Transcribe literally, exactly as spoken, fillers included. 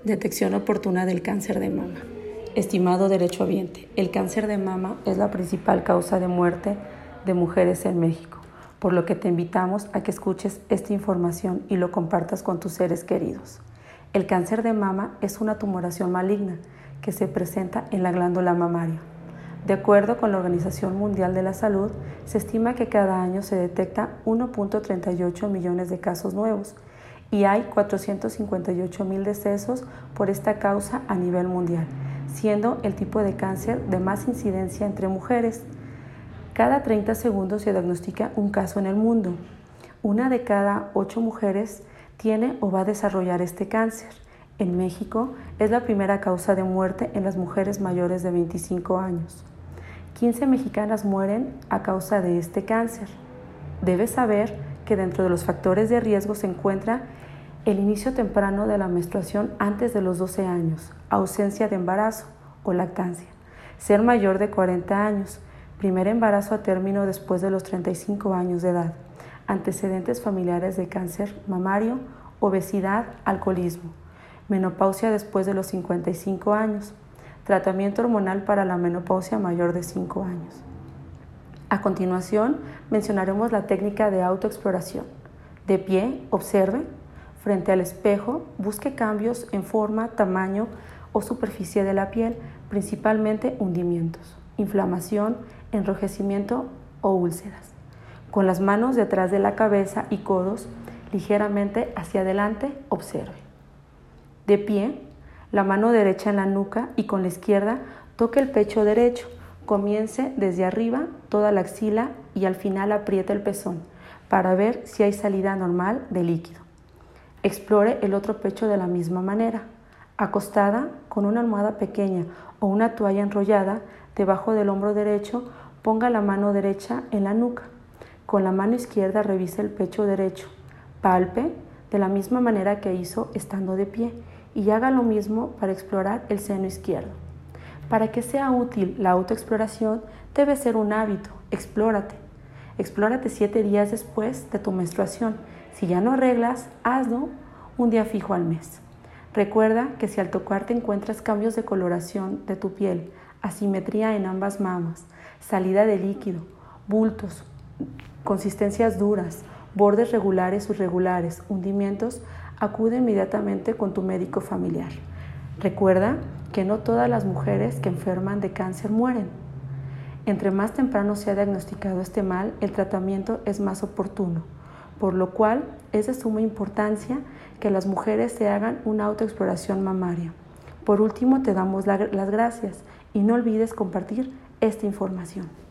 Detección oportuna del cáncer de mama. Estimado derechohabiente, el cáncer de mama es la principal causa de muerte de mujeres en México, por lo que te invitamos a que escuches esta información y lo compartas con tus seres queridos. El cáncer de mama es una tumoración maligna que se presenta en la glándula mamaria. De acuerdo con la Organización Mundial de la Salud, se estima que cada año se detecta uno punto treinta y ocho millones de casos nuevos y hay cuatrocientos cincuenta y ocho mil decesos por esta causa a nivel mundial, siendo el tipo de cáncer de más incidencia entre mujeres. Cada treinta segundos se diagnostica un caso en el mundo. Una de cada ocho mujeres tiene o va a desarrollar este cáncer. En México es la primera causa de muerte en las mujeres mayores de veinticinco años. quince mexicanas mueren a causa de este cáncer. Debes saber que dentro de los factores de riesgo se encuentra el inicio temprano de la menstruación antes de los doce años, ausencia de embarazo o lactancia, ser mayor de cuarenta años, primer embarazo a término después de los treinta y cinco años de edad, antecedentes familiares de cáncer mamario, obesidad, alcoholismo, menopausia después de los cincuenta y cinco años, tratamiento hormonal para la menopausia mayor de cinco años. A continuación, mencionaremos la técnica de autoexploración. De pie, observe. Frente al espejo, busque cambios en forma, tamaño o superficie de la piel, principalmente hundimientos, inflamación, enrojecimiento o úlceras. Con las manos detrás de la cabeza y codos, ligeramente hacia adelante, observe. De pie, la mano derecha en la nuca y con la izquierda toque el pecho derecho. Comience desde arriba toda la axila y al final apriete el pezón para ver si hay salida normal de líquido. Explore el otro pecho de la misma manera. Acostada con una almohada pequeña o una toalla enrollada debajo del hombro derecho, ponga la mano derecha en la nuca. Con la mano izquierda revise el pecho derecho. Palpe de la misma manera que hizo estando de pie y haga lo mismo para explorar el seno izquierdo. Para que sea útil la autoexploración, debe ser un hábito. Explórate. Explórate siete días después de tu menstruación. Si ya no arreglas, hazlo un día fijo al mes. Recuerda que si al tocarte encuentras cambios de coloración de tu piel, asimetría en ambas mamas, salida de líquido, bultos, consistencias duras, bordes regulares o irregulares, hundimientos, acude inmediatamente con tu médico familiar. Recuerda que no todas las mujeres que enferman de cáncer mueren. Entre más temprano se ha diagnosticado este mal, el tratamiento es más oportuno, por lo cual es de suma importancia que las mujeres se hagan una autoexploración mamaria. Por último, te damos la, las gracias y no olvides compartir esta información.